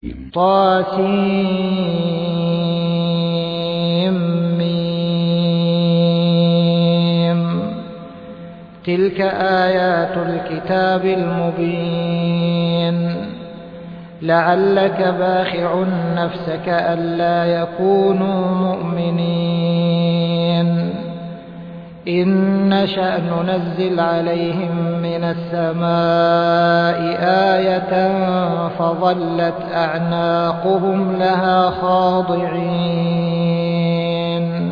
طاسيم. تلك آيات الكتاب المبين. لعلك باخع نفسك ألا يكونوا مؤمنين. إن نشأ ننزل عليهم من السماء آية فظلت أعناقهم لها خاضعين.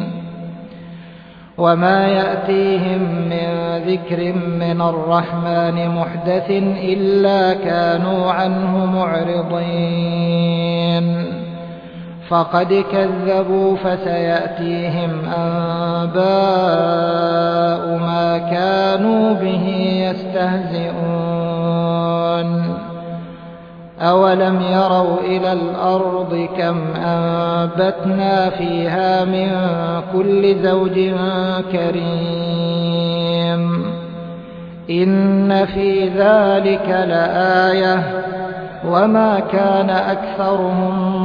وما يأتيهم من ذكر من الرحمن محدث إلا كانوا عنه معرضين. فقد كذبوا فسيأتيهم أنباء ما كانوا به يستهزئون. أولم يروا إلى الأرض كم أنبتنا فيها من كل زوج كريم. إن في ذلك لآية وما كان أكثرهم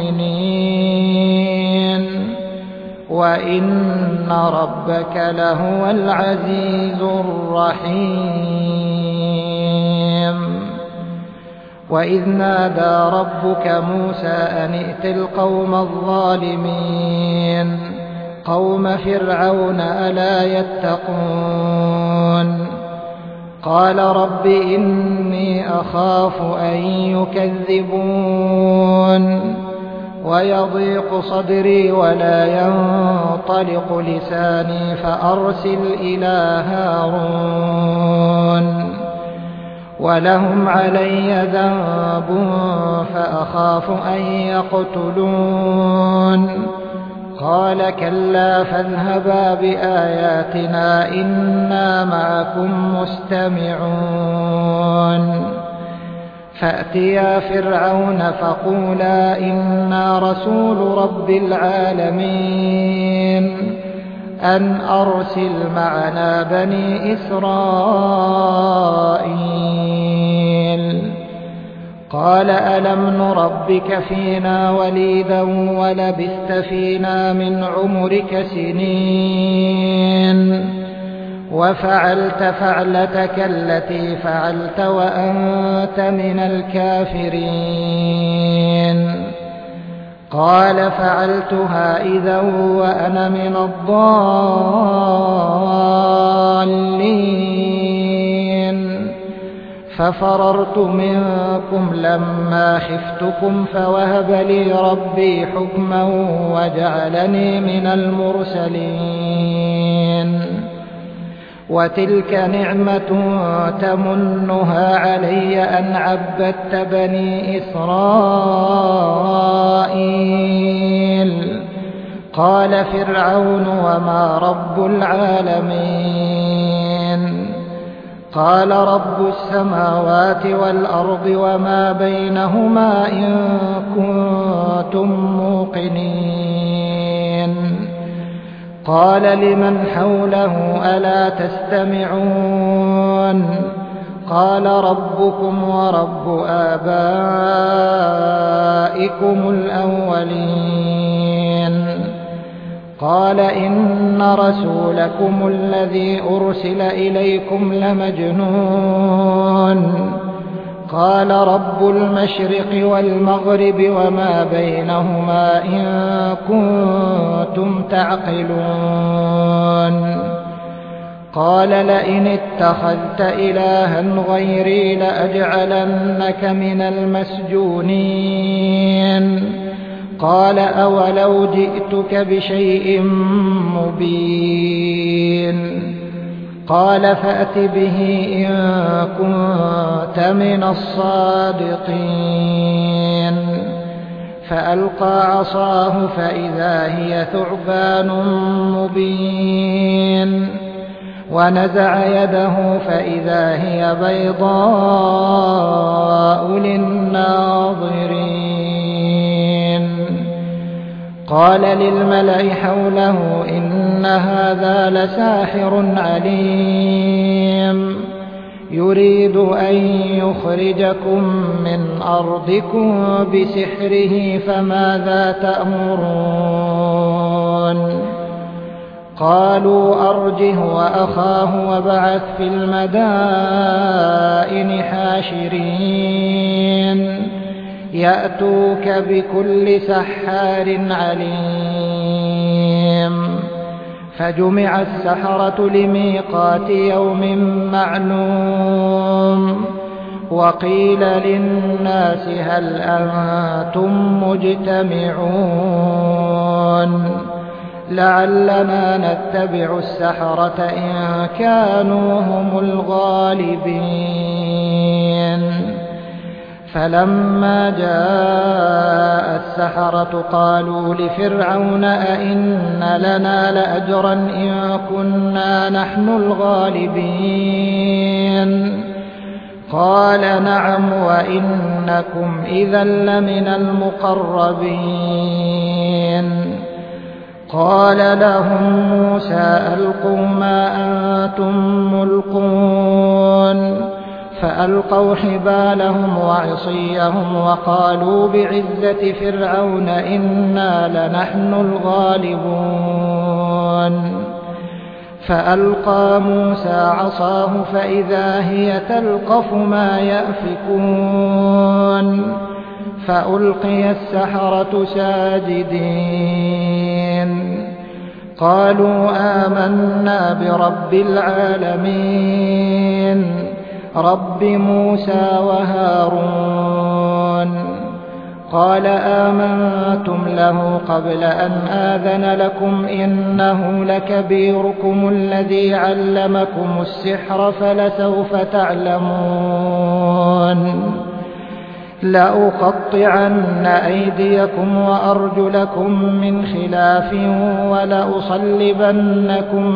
مؤمنين. وإن ربك لهو العزيز الرحيم. وإذ نادى ربك موسى أن ائت القوم الظالمين قوم فرعون ألا يتقون. قال رب إني أخاف أن يكذبون ويضيق صدري ولا ينطلق لساني فأرسل إلى هارون ولهم علي ذنب فأخاف أن يقتلون. قال كلا فاذهبا بآياتنا إنا معكم مستمعون. فأتيا فرعون فقولا إنا رسول رب العالمين أن أرسل معنا بني إسرائيل. قال ألم نربك فينا وليدا ولبثت فينا من عمرك سنين وفعلت فعلتك التي فعلت وأنت من الكافرين. قال فعلتها إذا وأنا من الضالين. ففررت منكم لما خفتكم فوهب لي ربي حكما وجعلني من المرسلين. وتلك نعمة تمنها علي أن عبدت بني إسرائيل. قال فرعون وما رب العالمين. قال رب السماوات والأرض وما بينهما إن كنتم موقنين. قال لمن حوله ألا تستمعون. قال ربكم ورب آبائكم الأولين. قال إن رسولكم الذي أرسل إليكم لمجنون. قال رب المشرق والمغرب وما بينهما إن كنتم تعقلون. قال لئن اتخذت إلها غيري لأجعلنك من المسجونين. قال أولو جئتك بشيء مبين. قال فأت به إن كنت من الصادقين. فألقى عصاه فإذا هي ثعبان مبين. ونزع يده فإذا هي بيضاء للناظرين. قال للملأ حوله إن هذا لساحر عليم يريد أن يخرجكم من أرضكم بسحره فماذا تأمرون قالوا أرجه وأخاه وابعث في المدائن حاشرين يأتوك بكل سحار عليم فجمع السحرة لميقات يوم معلوم وقيل للناس هل أنتم مجتمعون لعلنا نتبع السحرة إن كانوا هم الغالبين فلما جاء السحرة قالوا لفرعون أئن لنا لأجرا إن كنا نحن الغالبين قال نعم وإنكم إذا لمن المقربين قال لهم موسى ألقوا ما أنتم ملقون فألقوا حبالهم وعصيهم وقالوا بعزة فرعون إنا لنحن الغالبون فألقى موسى عصاه فإذا هي تلقف ما يأفكون فألقي السحرة ساجدين قالوا آمنا برب العالمين رب موسى وهارون قال آمنتم له قبل أن آذن لكم إنه لكبيركم الذي علمكم السحر فلسوف تعلمون لأقطعن أيديكم وأرجلكم من خلاف ولأصلبنكم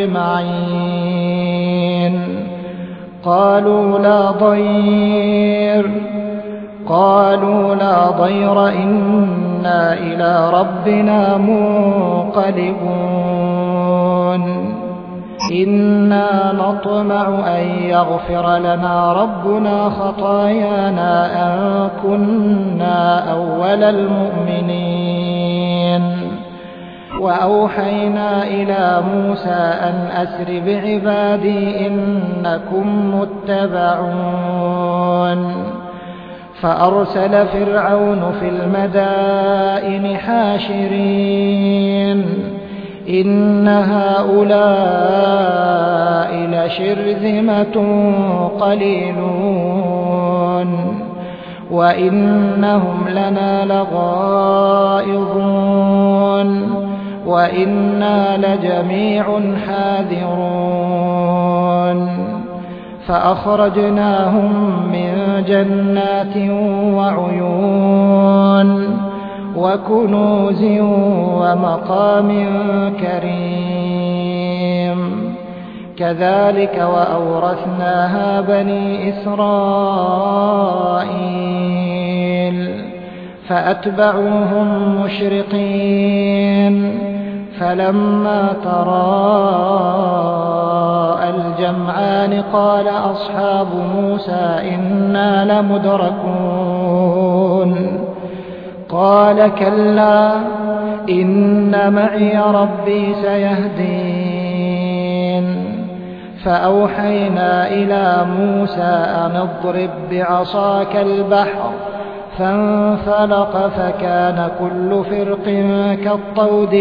أجمعين قالوا لا ضير إنا إلى ربنا منقلبون إنا نطمع أن يغفر لنا ربنا خطايانا أن كنا أول المؤمنين وأوحينا إلى موسى أن أسر بعبادي إنكم متبعون فأرسل فرعون في المدائن حاشرين إن هؤلاء لشرذمة قليلون وإنهم لنا لغائظون وإنا لجميع حاذرون فأخرجناهم من جنات وعيون وكنوز ومقام كريم كذلك وأورثناها بني إسرائيل فأتبعوهم مشرقين فلما تراءى الجمعان قال أصحاب موسى إنا لمدركون قال كلا إن معي ربي سيهدين فأوحينا إلى موسى أن اضرب بعصاك البحر فانفلق فكان كل فرق كالطود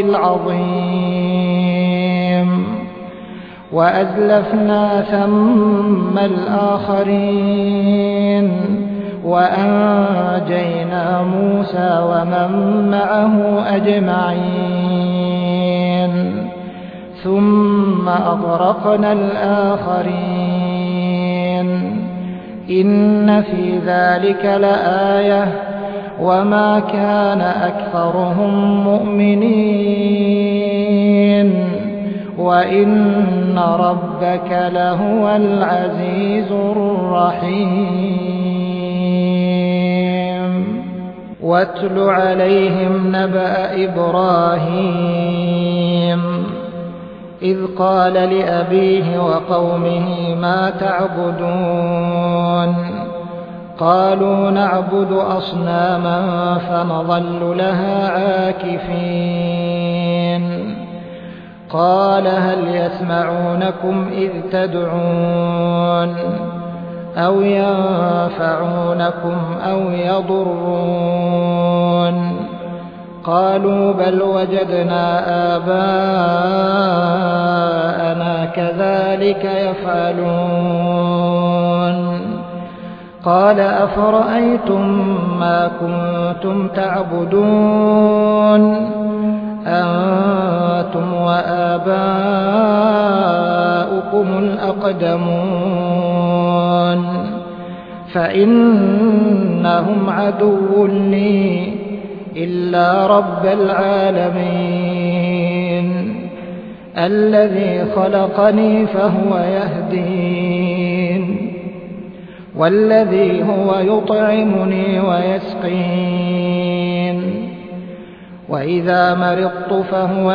العظيم وأزلفنا ثم الآخرين وأنجينا موسى ومن معه أجمعين ثم أغرقنا الآخرين إن في ذلك لآية وما كان أكثرهم مؤمنين وإن ربك لهو العزيز الرحيم واتل عليهم نبأ إبراهيم إذ قال لأبيه وقومه ما تعبدون قالوا نعبد أصناما فنظل لها عاكفين قال هل يسمعونكم إذ تدعون أو ينفعونكم أو يضرون قالوا بل وجدنا آباءنا كذلك يفعلون قال أفرأيتم ما كنتم تعبدون أنتم وآباؤكم الأقدمون فإنهم عدو لي إلا رب العالمين الذي خلقني فهو يهدين والذي هو يطعمني ويسقين وإذا مرضت فهو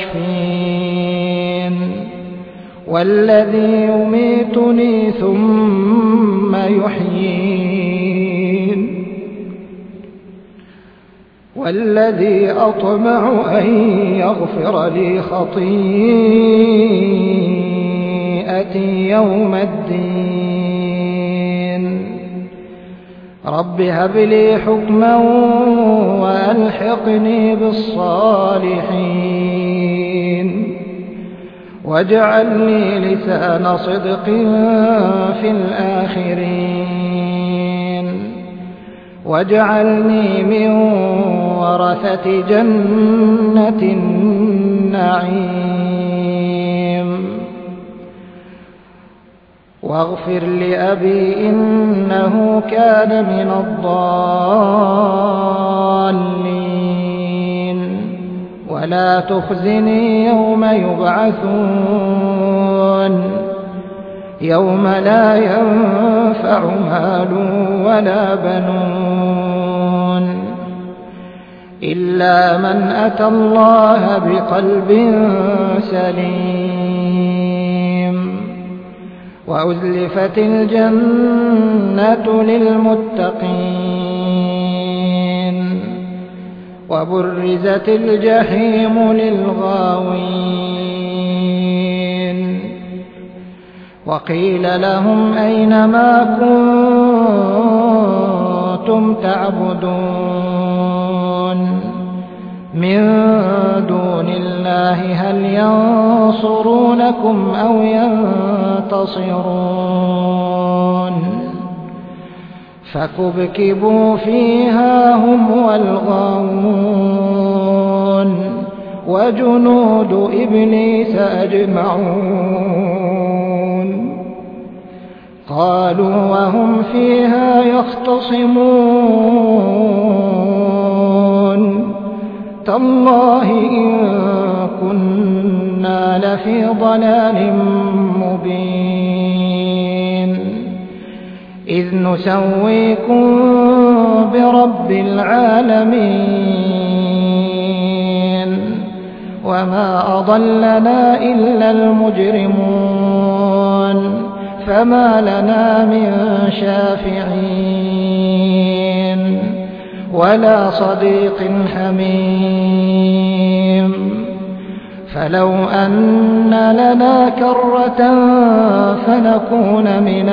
يشفين والذي يميتني ثم يحيين والذي أطمع أن يغفر لي خطيئتي يوم الدين رب هب لي حكما وألحقني بالصالحين واجعل لي لسان صدق في الآخرين واجعلني من ورثة جنة النعيم واغفر لأبي إنه كان من الضالين ولا تخزني يوم يبعثون يوم لا ينفع مال ولا بنون إلا من أتى الله بقلب سليم وأزلفت الجنة للمتقين وبرزت الجحيم للغاوين وقيل لهم أين ما كنتم تعبدون من دون الله هل ينصرونكم أو ينتصرون فكبكبوا فيها هم والغاوون وجنود إبليس أجمعون قالوا وهم فيها يختصمون تالله إن كنا لفي ضلال مبين إذ نسويكم برب العالمين وما أضلنا إلا المجرمون فما لنا من شافعين ولا صديق حميم فلو أن لنا كرة فنكون من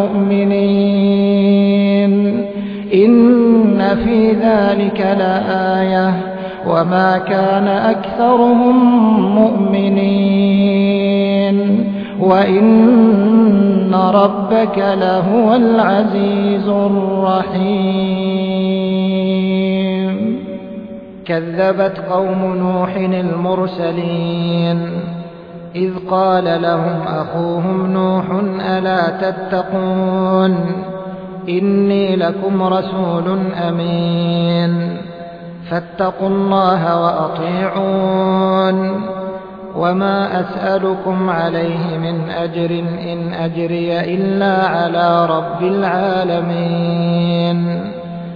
المؤمنين إن في ذلك لآية وما كان أكثرهم مؤمنين وإن ربك لهو العزيز الرحيم كذبت قوم نوح المرسلين إذ قال لهم أخوهم نوح ألا تتقون إني لكم رسول أمين فاتقوا الله وأطيعون وما أسألكم عليه من أجر إن أجري إلا على رب العالمين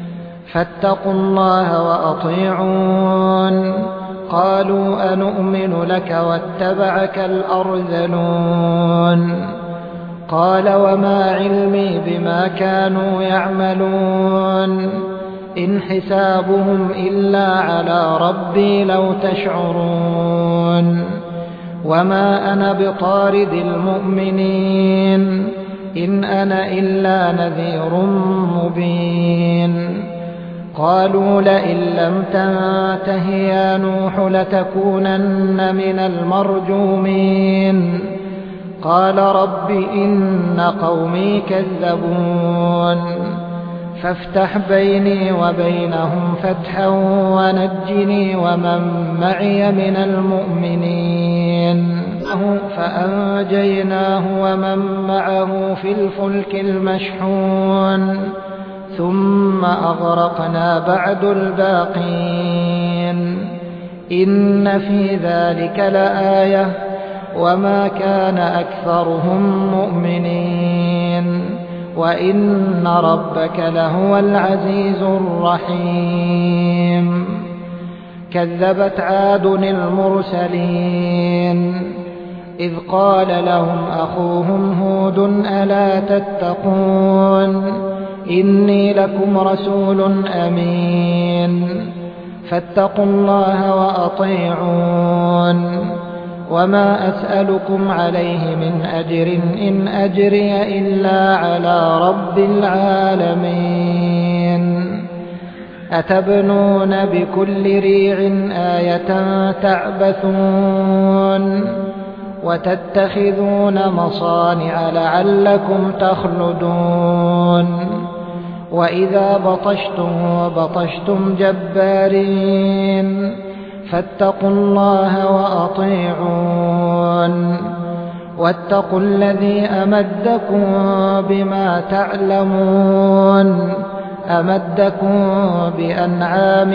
فاتقوا الله وأطيعون. قالوا أنؤمن لك واتبعك الأرذلون. قال وما علمي بما كانوا يعملون إن حسابهم إلا على ربي لو تشعرون. وما أنا بطارد المؤمنين إن أنا إلا نذير مبين. قالوا لئن لم تنته يا نوح لتكونن من المرجومين. قال رب إن قومي كذبون فافتح بيني وبينهم فتحا ونجني ومن معي من المؤمنين. فأنجيناه ومن معه في الفلك المشحون ثم أغرقنا بعد الباقين. إن في ذلك لآية وما كان أكثرهم مؤمنين وإن ربك لهو العزيز الرحيم. كذبت عاد المرسلين إذ قال لهم أخوهم هود ألا تتقون إني لكم رسول أمين فاتقوا الله وأطيعون. وما أسألكم عليه من أجر إن أجري إلا على رب العالمين. أتبنون بكل ريع آية تعبثون وتتخذون مصانع لعلكم تخلدون. وإذا بطشتم جبارين فاتقوا الله وأطيعون. واتقوا الذي أمدكم بما تعلمون أمدكم بأنعام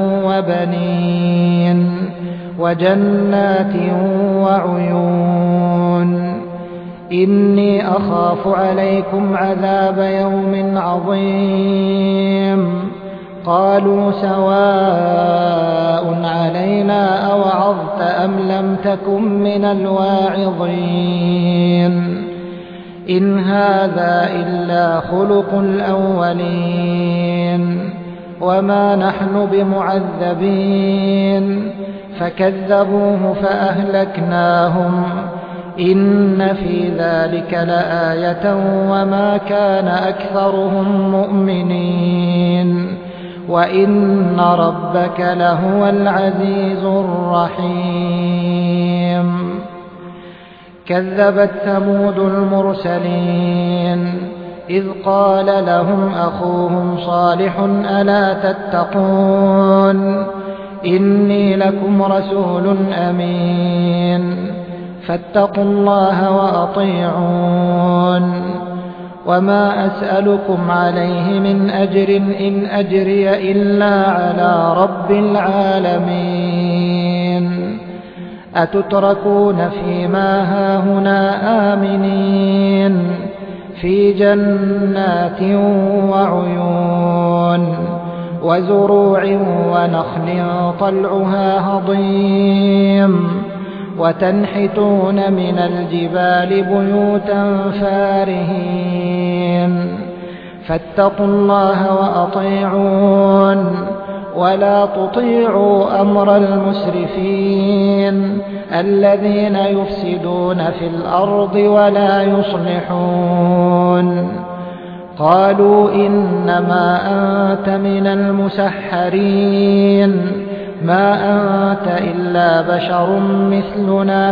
وبنين وجنات وعيون. إني أخاف عليكم عذاب يوم عظيم. قالوا سواء علينا أوعظت أم لم تكن من الواعظين. إن هذا إلا خلق الأولين وما نحن بمعذبين. فكذبوه فأهلكناهم إن في ذلك لآية وما كان أكثرهم مؤمنين وإن ربك لهو العزيز الرحيم. كذبت ثمود المرسلين إذ قال لهم أخوهم صالح ألا تتقون إني لكم رسول أمين فاتقوا الله وأطيعون. وما أسألكم عليه من أجر إن أجري إلا على رب العالمين. أتتركون فيما هاهنا آمنين في جنات وعيون وزروع ونخل طلعها هضيم وتنحتون من الجبال بيوتا فارهين. فاتقوا الله وأطيعون ولا تطيعوا أمر المسرفين الذين يفسدون في الأرض ولا يصلحون. قالوا إنما أنت من المسحرين ما أنت إلا بشر مثلنا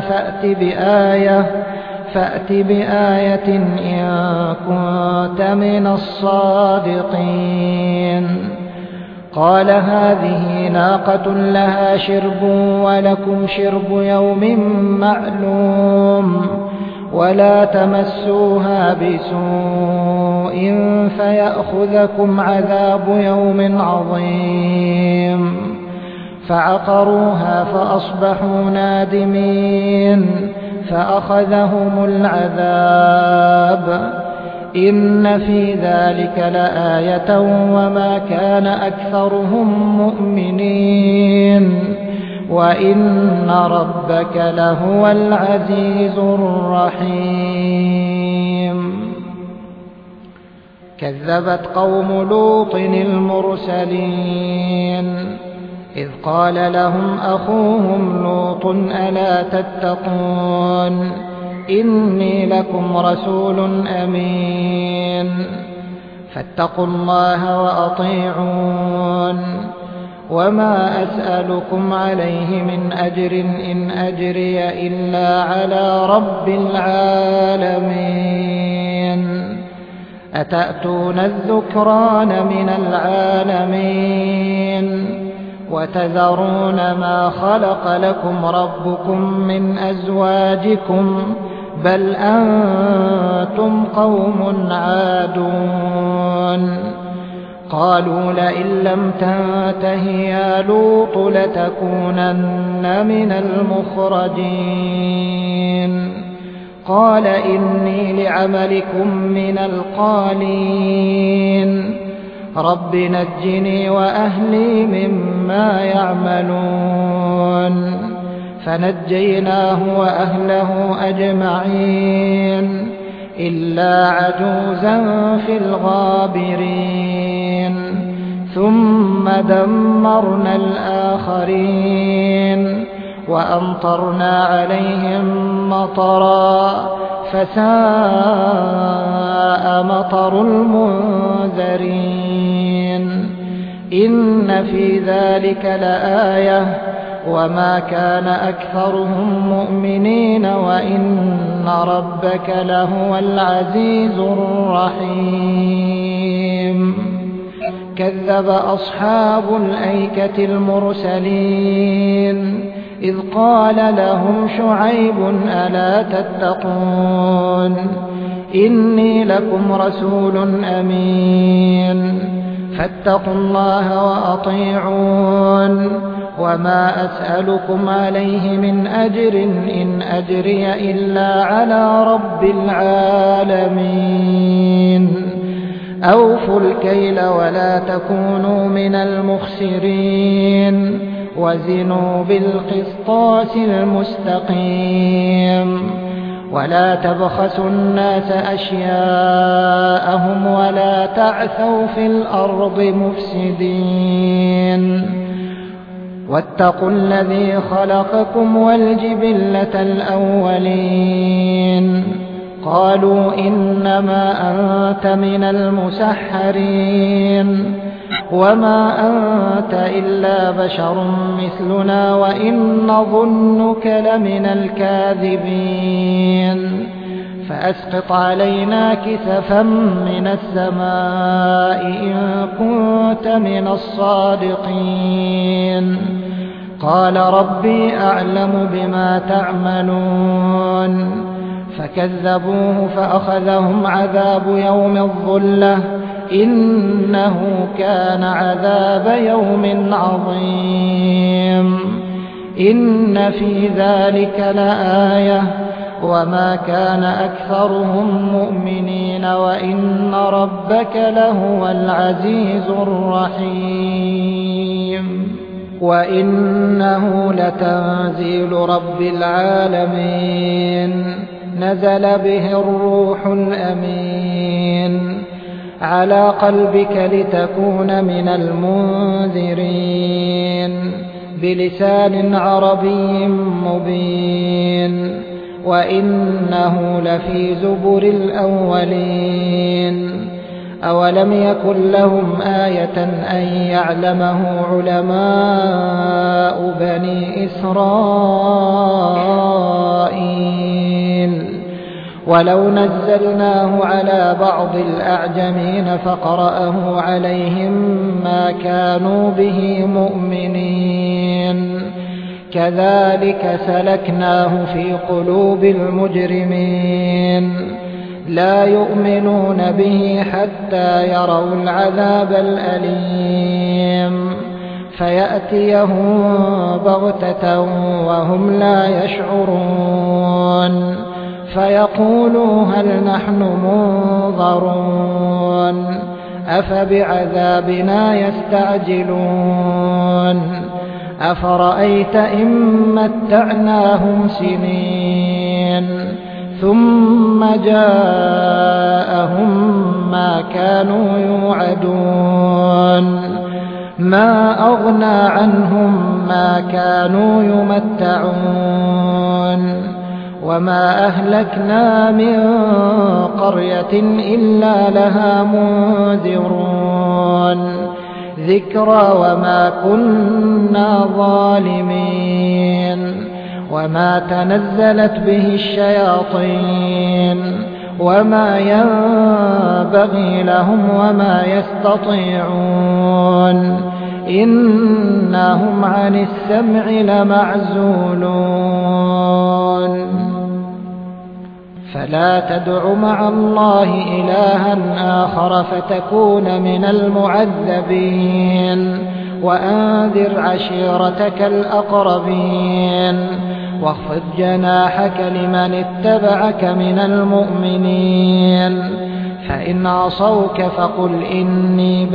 فأت بآية إن كنت من الصادقين. قال هذه ناقة لها شرب ولكم شرب يوم معلوم ولا تمسوها بسوء فيأخذكم عذاب يوم عظيم. فعقروها فأصبحوا نادمين فأخذهم العذاب إن في ذلك لآية وما كان أكثرهم مؤمنين وإن ربك لهو العزيز الرحيم. كذبت قوم لوط المرسلين إذ قال لهم أخوهم لوط ألا تتقون إني لكم رسول أمين فاتقوا الله وأطيعون وما أسألكم عليه من أجر إن أجري إلا على رب العالمين أتأتون الذكران من العالمين وتذرون ما خلق لكم ربكم من أزواجكم بل أنتم قوم عادون. قالوا لئن لم تنته يا لوط لتكونن من المخرجين. قال إني لعملكم من القالين رب نجني وأهلي مما يعملون. فنجيناه وأهله أجمعين إلا عجوزا في الغابرين. ثم دمرنا الآخرين وأمطرنا عليهم مطرا فساء مطر المنذرين. إن في ذلك لآية وما كان أكثرهم مؤمنين وإن ربك لهو العزيز الرحيم. كذب أصحاب الأيكة المرسلين إذ قال لهم شعيب ألا تتقون إني لكم رسول أمين فاتقوا الله وأطيعون وما أسألكم عليه من أجر إن أجري إلا على رب العالمين. أوفوا الكيل ولا تكونوا من المخسرين وزنوا بالقسطاس المستقيم ولا تبخسوا الناس أشياءهم ولا تعثوا في الأرض مفسدين. واتقوا الذي خلقكم والجبلة الأولين. قالوا إنما أنت من المسحرين وما أنت إلا بشر مثلنا وإن نظنك لمن الكاذبين. فأسقط علينا كسفا من السماء إن كنت من الصادقين. قال ربي أعلم بما تعملون. فكذبوه فأخذهم عذاب يوم الظلة إنه كان عذاب يوم عظيم. إن في ذلك لآية وما كان أكثرهم مؤمنين وإن ربك لهو العزيز الرحيم. وإنه لتنزيل رب العالمين نزل به الروح الأمين على قلبك لتكون من المنذرين بلسان عربي مبين. وإنه لفي زبر الأولين. أولم يكن لهم آية أن يعلمه علماء بني إسرائيل. ولو نزلناه على بعض الأعجمين فقرأه عليهم ما كانوا به مؤمنين. كذلك سلكناه في قلوب المجرمين. لا يؤمنون به حتى يروا العذاب الأليم فيأتيهم بغتة وهم لا يشعرون. فيقولوا هل نحن منظرون أفبعذابنا يستعجلون أفرأيت إن متعناهم سنين ثم جاءهم ما كانوا يوعدون ما أغنى عنهم ما كانوا يمتعون وما أهلكنا من قرية إلا لها منذرون ذكرى وما كنا ظالمين وما تنزلت به الشياطين وما ينبغي لهم وما يستطيعون إنهم عن السمع لمعزولون فلا تدع مع الله إلها آخر فتكون من المعذبين وأنذر عشيرتك الأقربين واخفض جناحك لمن اتبعك من المؤمنين فإن عصوك فقل إني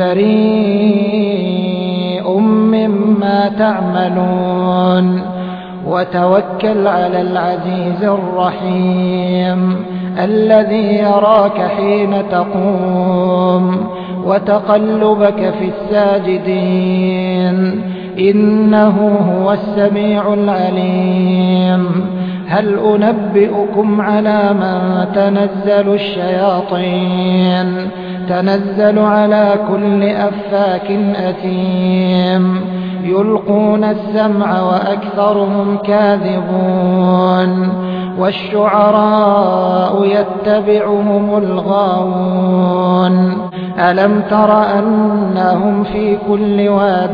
بريء مما تعملون وتوكل على العزيز الرحيم الذي يراك حين تقوم وتقلبك في الساجدين إنه هو السميع العليم هل أنبئكم على من تنزل الشياطين تنزل على كل أفاك أثيم يلقون السمع وأكثرهم كاذبون والشعراء يتبعهم الغاوون ألم تر أنهم في كل واد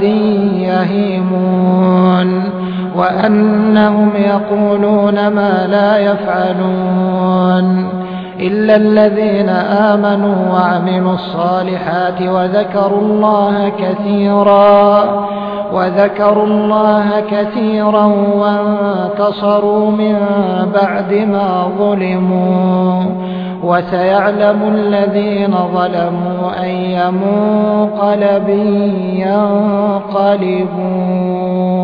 يهيمون وأنهم يقولون ما لا يفعلون إلا الذين آمنوا وعملوا الصالحات وذكروا الله كثيرا وانتصروا من بعد ما ظلموا وسيعلم الذين ظلموا أي منقلب ينقلبون